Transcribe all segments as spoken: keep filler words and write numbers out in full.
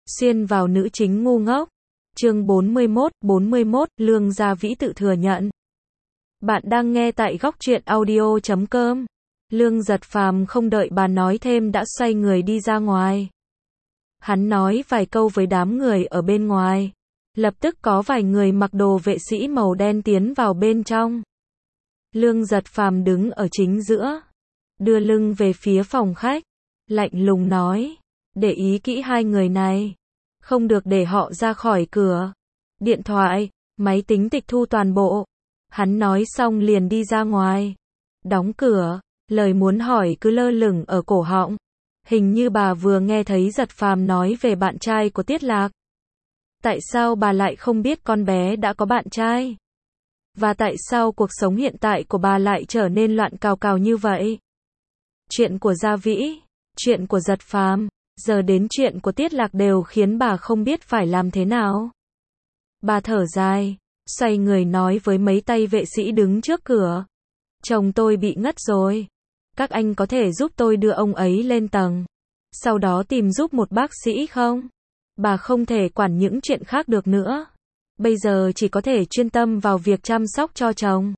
Xuyên vào nữ chính ngu ngốc. Chương bốn mươi mốt, bốn mươi mốt, Lương Gia Vĩ tự thừa nhận. Bạn đang nghe tại góc truyện audio chấm com. Lương Giật Phàm không đợi bà nói thêm đã xoay người đi ra ngoài. Hắn nói vài câu với đám người ở bên ngoài. Lập tức có vài người mặc đồ vệ sĩ màu đen tiến vào bên trong. Lương Giật Phàm đứng ở chính giữa, đưa lưng về phía phòng khách, lạnh lùng nói, để ý kỹ hai người này, không được để họ ra khỏi cửa. Điện thoại, máy tính tịch thu toàn bộ. Hắn nói xong liền đi ra ngoài, đóng cửa, lời muốn hỏi cứ lơ lửng ở cổ họng. Hình như bà vừa nghe thấy Giật Phàm nói về bạn trai của Tiết Lạc. Tại sao bà lại không biết con bé đã có bạn trai? Và tại sao cuộc sống hiện tại của bà lại trở nên loạn cào cào như vậy? Chuyện của Gia Vĩ, chuyện của Giật Phàm, giờ đến chuyện của Tiết Lạc đều khiến bà không biết phải làm thế nào. Bà thở dài, xoay người nói với mấy tay vệ sĩ đứng trước cửa. Chồng tôi bị ngất rồi. Các anh có thể giúp tôi đưa ông ấy lên tầng. Sau đó tìm giúp một bác sĩ không? Bà không thể quản những chuyện khác được nữa. Bây giờ chỉ có thể chuyên tâm vào việc chăm sóc cho chồng.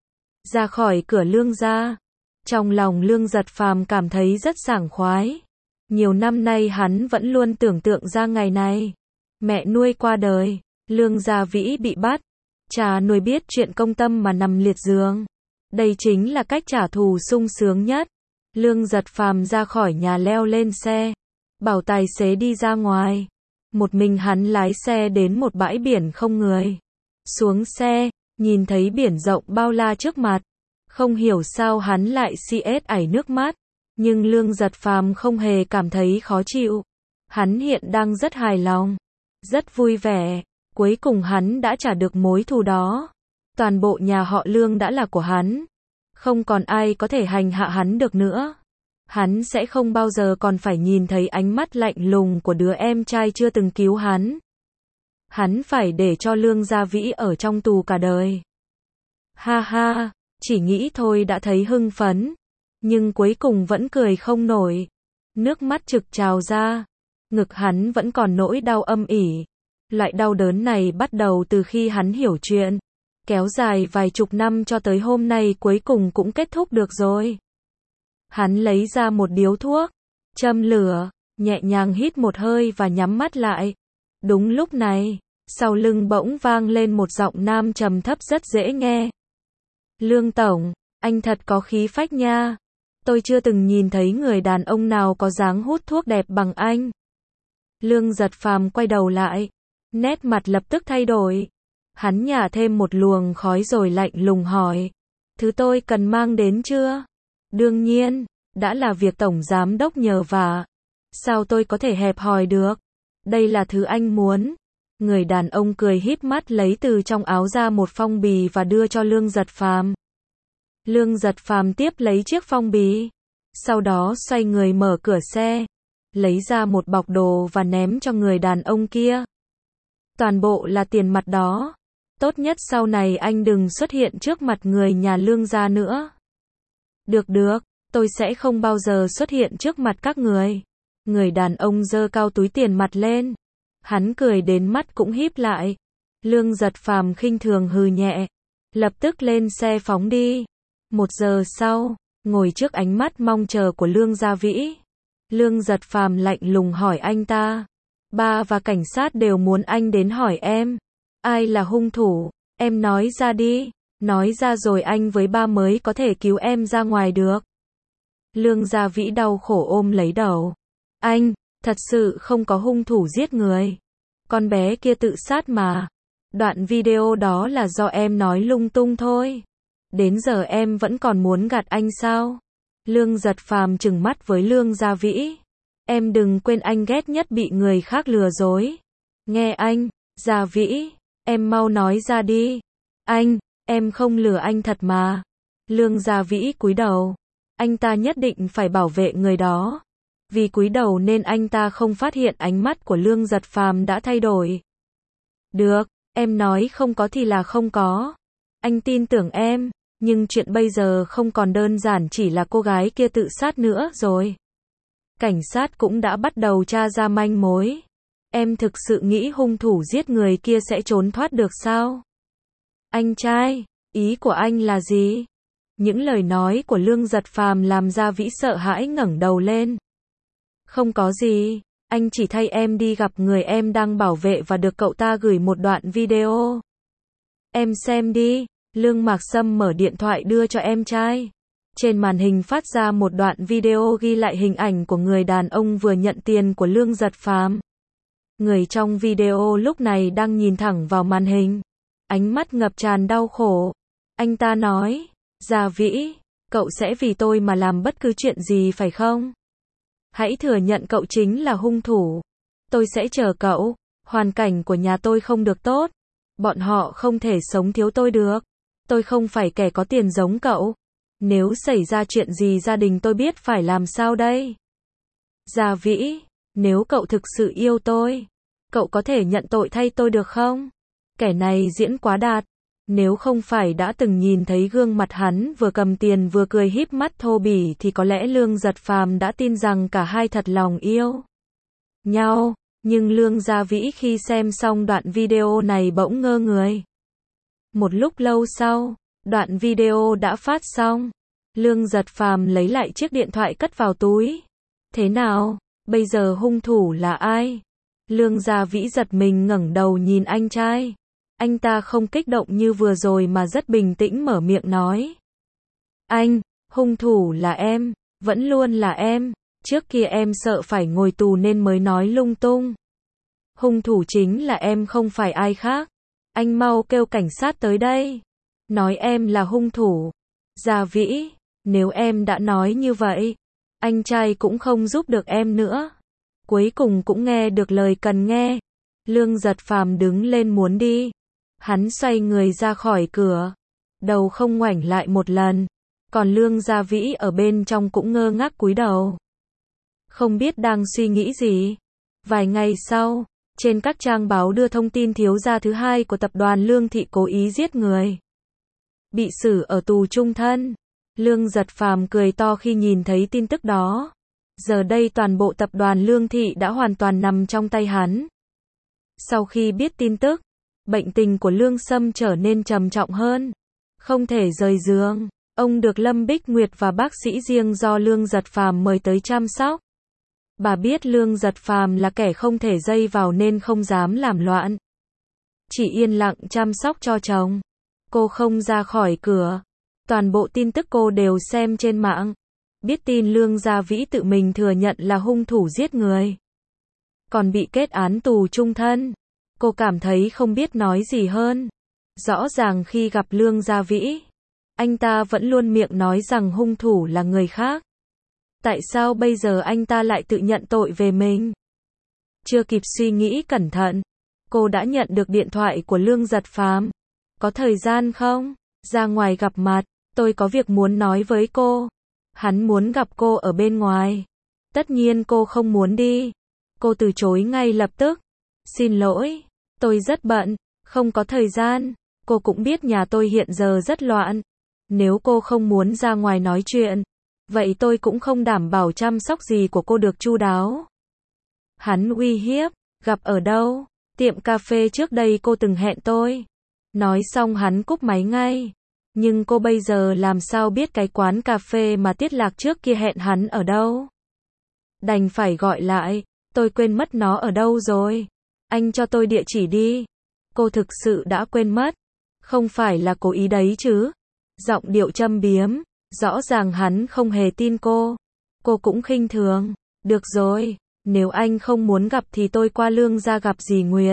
Ra khỏi cửa Lương gia, trong lòng Lương Giật Phàm cảm thấy rất sảng khoái. Nhiều năm nay hắn vẫn luôn tưởng tượng ra ngày này. Mẹ nuôi qua đời, Lương Gia Vĩ bị bắt, cha nuôi biết chuyện công tâm mà nằm liệt giường. Đây chính là cách trả thù sung sướng nhất. Lương Giật Phàm ra khỏi nhà leo lên xe, bảo tài xế đi ra ngoài. Một mình hắn lái xe đến một bãi biển không người. Xuống xe, nhìn thấy biển rộng bao la trước mặt. Không hiểu sao hắn lại si ết ảy nước mắt. Nhưng Lương Giật Phàm không hề cảm thấy khó chịu. Hắn hiện đang rất hài lòng, rất vui vẻ. Cuối cùng hắn đã trả được mối thù đó. Toàn bộ nhà họ Lương đã là của hắn. Không còn ai có thể hành hạ hắn được nữa. Hắn sẽ không bao giờ còn phải nhìn thấy ánh mắt lạnh lùng của đứa em trai chưa từng cứu hắn. Hắn phải để cho Lương Gia Vĩ ở trong tù cả đời. Ha ha, chỉ nghĩ thôi đã thấy hưng phấn. Nhưng cuối cùng vẫn cười không nổi. Nước mắt trực trào ra. Ngực hắn vẫn còn nỗi đau âm ỉ. Loại đau đớn này bắt đầu từ khi hắn hiểu chuyện. Kéo dài vài chục năm cho tới hôm nay cuối cùng cũng kết thúc được rồi. Hắn lấy ra một điếu thuốc, châm lửa, nhẹ nhàng hít một hơi và nhắm mắt lại. Đúng lúc này, sau lưng bỗng vang lên một giọng nam trầm thấp rất dễ nghe. Lương Tổng, anh thật có khí phách nha. Tôi chưa từng nhìn thấy người đàn ông nào có dáng hút thuốc đẹp bằng anh. Lương Giật Phàm quay đầu lại, nét mặt lập tức thay đổi. Hắn nhả thêm một luồng khói rồi lạnh lùng hỏi. Thứ tôi cần mang đến chưa? Đương nhiên, đã là việc Tổng Giám Đốc nhờ vả. Sao tôi có thể hẹp hòi được? Đây là thứ anh muốn. Người đàn ông cười híp mắt lấy từ trong áo ra một phong bì và đưa cho Lương Giật Phàm. Lương Giật Phàm tiếp lấy chiếc phong bì. Sau đó xoay người mở cửa xe, lấy ra một bọc đồ và ném cho người đàn ông kia. Toàn bộ là tiền mặt đó. Tốt nhất sau này anh đừng xuất hiện trước mặt người nhà Lương gia nữa. Được được, tôi sẽ không bao giờ xuất hiện trước mặt các người. Người đàn ông giơ cao túi tiền mặt lên. Hắn cười đến mắt cũng híp lại. Lương Giật Phàm khinh thường hừ nhẹ, lập tức lên xe phóng đi. Một giờ sau, ngồi trước ánh mắt mong chờ của Lương Gia Vĩ, Lương Giật Phàm lạnh lùng hỏi anh ta. Ba và cảnh sát đều muốn anh đến hỏi em. Ai là hung thủ? Em nói ra đi. Nói ra rồi anh với ba mới có thể cứu em ra ngoài được. Lương Gia Vĩ đau khổ ôm lấy đầu. Anh, thật sự không có hung thủ giết người. Con bé kia tự sát mà. Đoạn video đó là do em nói lung tung thôi. Đến giờ em vẫn còn muốn gạt anh sao? Lương Giật Phàm trừng mắt với Lương Gia Vĩ. Em đừng quên anh ghét nhất bị người khác lừa dối. Nghe anh, Gia Vĩ, em mau nói ra đi. Anh, em không lừa anh thật mà. Lương Gia Vĩ cúi đầu. Anh ta nhất định phải bảo vệ người đó. Vì cúi đầu nên anh ta không phát hiện ánh mắt của Lương Giật Phàm đã thay đổi. Được, em nói không có thì là không có. Anh tin tưởng em, nhưng chuyện bây giờ không còn đơn giản chỉ là cô gái kia tự sát nữa rồi. Cảnh sát cũng đã bắt đầu tra ra manh mối. Em thực sự nghĩ hung thủ giết người kia sẽ trốn thoát được sao? Anh trai, ý của anh là gì? Những lời nói của Lương Giật Phàm làm Gia Vĩ sợ hãi ngẩng đầu lên. Không có gì, anh chỉ thay em đi gặp người em đang bảo vệ và được cậu ta gửi một đoạn video. Em xem đi, Lương Mạc Sâm mở điện thoại đưa cho em trai. Trên màn hình phát ra một đoạn video ghi lại hình ảnh của người đàn ông vừa nhận tiền của Lương Giật Phàm. Người trong video lúc này đang nhìn thẳng vào màn hình, ánh mắt ngập tràn đau khổ. Anh ta nói, Gia Vĩ, cậu sẽ vì tôi mà làm bất cứ chuyện gì phải không? Hãy thừa nhận cậu chính là hung thủ. Tôi sẽ chờ cậu, hoàn cảnh của nhà tôi không được tốt. Bọn họ không thể sống thiếu tôi được. Tôi không phải kẻ có tiền giống cậu. Nếu xảy ra chuyện gì gia đình tôi biết phải làm sao đây? Gia Vĩ, nếu cậu thực sự yêu tôi, cậu có thể nhận tội thay tôi được không? Kẻ này diễn quá đạt. Nếu không phải đã từng nhìn thấy gương mặt hắn vừa cầm tiền vừa cười híp mắt thô bỉ thì có lẽ Lương Giật Phàm đã tin rằng cả hai thật lòng yêu nhau. Nhưng Lương Gia Vĩ khi xem xong đoạn video này bỗng ngơ người. Một lúc lâu sau, đoạn video đã phát xong. Lương Giật Phàm lấy lại chiếc điện thoại cất vào túi. Thế nào, bây giờ hung thủ là ai? Lương Gia Vĩ giật mình ngẩng đầu nhìn anh trai. Anh ta không kích động như vừa rồi mà rất bình tĩnh mở miệng nói. Anh, hung thủ là em, vẫn luôn là em. Trước kia em sợ phải ngồi tù nên mới nói lung tung. Hung thủ chính là em không phải ai khác. Anh mau kêu cảnh sát tới đây. Nói em là hung thủ. Gia Vĩ, nếu em đã nói như vậy, anh trai cũng không giúp được em nữa. Cuối cùng cũng nghe được lời cần nghe. Lương Giật Phàm đứng lên muốn đi. Hắn xoay người ra khỏi cửa. Đầu không ngoảnh lại một lần. Còn Lương Gia Vĩ ở bên trong cũng ngơ ngác cúi đầu. Không biết đang suy nghĩ gì. Vài ngày sau, trên các trang báo đưa thông tin thiếu gia thứ hai của tập đoàn Lương Thị cố ý giết người. Bị xử ở tù chung thân. Lương Giật Phàm cười to khi nhìn thấy tin tức đó. Giờ đây toàn bộ tập đoàn Lương Thị đã hoàn toàn nằm trong tay hắn. Sau khi biết tin tức, bệnh tình của Lương Sâm trở nên trầm trọng hơn. Không thể rời giường. Ông được Lâm Bích Nguyệt và bác sĩ riêng do Lương Giật Phàm mời tới chăm sóc. Bà biết Lương Giật Phàm là kẻ không thể dây vào nên không dám làm loạn. Chỉ yên lặng chăm sóc cho chồng. Cô không ra khỏi cửa. Toàn bộ tin tức cô đều xem trên mạng. Biết tin Lương Gia Vĩ tự mình thừa nhận là hung thủ giết người. Còn bị kết án tù chung thân. Cô cảm thấy không biết nói gì hơn. Rõ ràng khi gặp Lương Gia Vĩ, anh ta vẫn luôn miệng nói rằng hung thủ là người khác. Tại sao bây giờ anh ta lại tự nhận tội về mình? Chưa kịp suy nghĩ cẩn thận, cô đã nhận được điện thoại của Lương Giật Phàm. Có thời gian không? Ra ngoài gặp mặt, tôi có việc muốn nói với cô. Hắn muốn gặp cô ở bên ngoài. Tất nhiên cô không muốn đi. Cô từ chối ngay lập tức. Xin lỗi, tôi rất bận, không có thời gian. Cô cũng biết nhà tôi hiện giờ rất loạn. Nếu cô không muốn ra ngoài nói chuyện, vậy tôi cũng không đảm bảo chăm sóc gì của cô được chu đáo. Hắn uy hiếp, gặp ở đâu? Tiệm cà phê trước đây cô từng hẹn tôi. Nói xong hắn cúp máy ngay. Nhưng cô bây giờ làm sao biết cái quán cà phê mà Tiết Lạc trước kia hẹn hắn ở đâu? Đành phải gọi lại, tôi quên mất nó ở đâu rồi. Anh cho tôi địa chỉ đi. Cô thực sự đã quên mất. Không phải là cố ý đấy chứ. Giọng điệu châm biếm. Rõ ràng hắn không hề tin cô. Cô cũng khinh thường. Được rồi, nếu anh không muốn gặp thì tôi qua Lương gia gặp dì Nguyệt.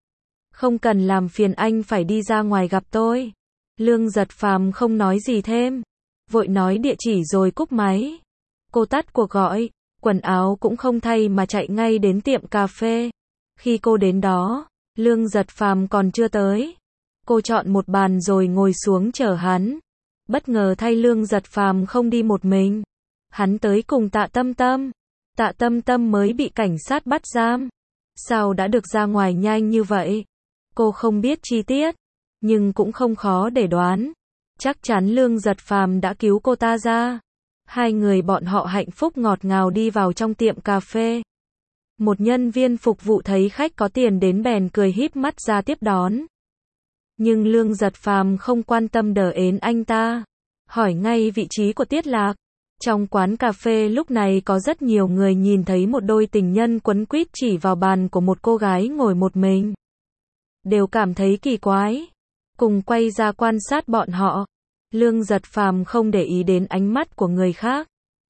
Không cần làm phiền anh phải đi ra ngoài gặp tôi. Lương Giật Phàm không nói gì thêm. Vội nói địa chỉ rồi cúp máy. Cô tắt cuộc gọi. Quần áo cũng không thay mà chạy ngay đến tiệm cà phê. Khi cô đến đó, Lương Giật Phàm còn chưa tới. Cô chọn một bàn rồi ngồi xuống chờ hắn. Bất ngờ thay Lương Giật Phàm không đi một mình. Hắn tới cùng Tạ Tâm Tâm. Tạ Tâm Tâm mới bị cảnh sát bắt giam. Sao đã được ra ngoài nhanh như vậy? Cô không biết chi tiết, nhưng cũng không khó để đoán. Chắc chắn Lương Giật Phàm đã cứu cô ta ra. Hai người bọn họ hạnh phúc ngọt ngào đi vào trong tiệm cà phê. Một nhân viên phục vụ thấy khách có tiền đến bèn cười híp mắt ra tiếp đón. Nhưng Lương Giật Phàm không quan tâm đờ ến anh ta, hỏi ngay vị trí của Tiết Lạc. Trong quán cà phê lúc này có rất nhiều người nhìn thấy một đôi tình nhân quấn quýt chỉ vào bàn của một cô gái ngồi một mình. Đều cảm thấy kỳ quái, cùng quay ra quan sát bọn họ. Lương Giật Phàm không để ý đến ánh mắt của người khác.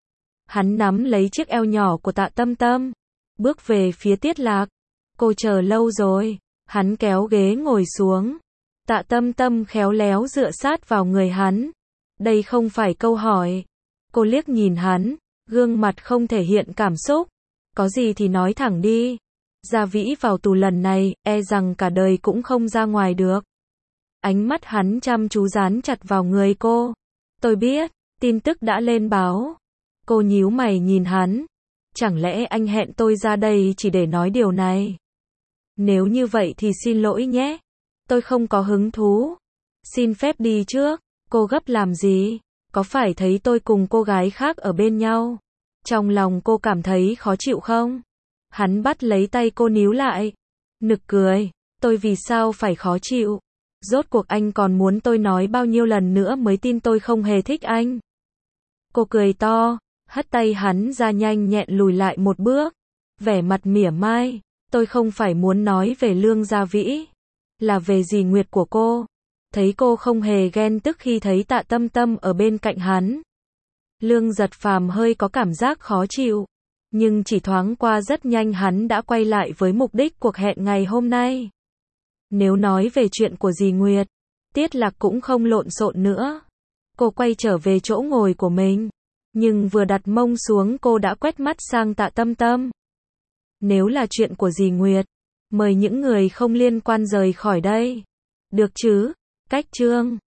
Hắn nắm lấy chiếc eo nhỏ của Tạ Tâm Tâm, bước về phía Tiết Lạc. Cô chờ lâu rồi. Hắn kéo ghế ngồi xuống. Tạ Tâm Tâm khéo léo dựa sát vào người hắn. Đây không phải câu hỏi. Cô liếc nhìn hắn, gương mặt không thể hiện cảm xúc. Có gì thì nói thẳng đi. Gia Vĩ vào tù lần này, e rằng cả đời cũng không ra ngoài được. Ánh mắt hắn chăm chú dán chặt vào người cô. Tôi biết, tin tức đã lên báo. Cô nhíu mày nhìn hắn. Chẳng lẽ anh hẹn tôi ra đây chỉ để nói điều này? Nếu như vậy thì xin lỗi nhé. Tôi không có hứng thú. Xin phép đi trước. Cô gấp làm gì? Có phải thấy tôi cùng cô gái khác ở bên nhau? Trong lòng cô cảm thấy khó chịu không? Hắn bắt lấy tay cô níu lại. Nực cười. Tôi vì sao phải khó chịu? Rốt cuộc anh còn muốn tôi nói bao nhiêu lần nữa mới tin tôi không hề thích anh? Cô cười to, hất tay hắn ra nhanh nhẹn lùi lại một bước. Vẻ mặt mỉa mai. Tôi không phải muốn nói về Lương Gia Vĩ, là về dì Nguyệt của cô. Thấy cô không hề ghen tức khi thấy Tạ Tâm Tâm ở bên cạnh hắn. Lương Giật Phàm hơi có cảm giác khó chịu. Nhưng chỉ thoáng qua rất nhanh hắn đã quay lại với mục đích cuộc hẹn ngày hôm nay. Nếu nói về chuyện của dì Nguyệt, Tiết Lạc cũng không lộn xộn nữa. Cô quay trở về chỗ ngồi của mình. Nhưng vừa đặt mông xuống cô đã quét mắt sang Tạ Tâm Tâm. Nếu là chuyện của dì Nguyệt, mời những người không liên quan rời khỏi đây. Được chứ? Cách chương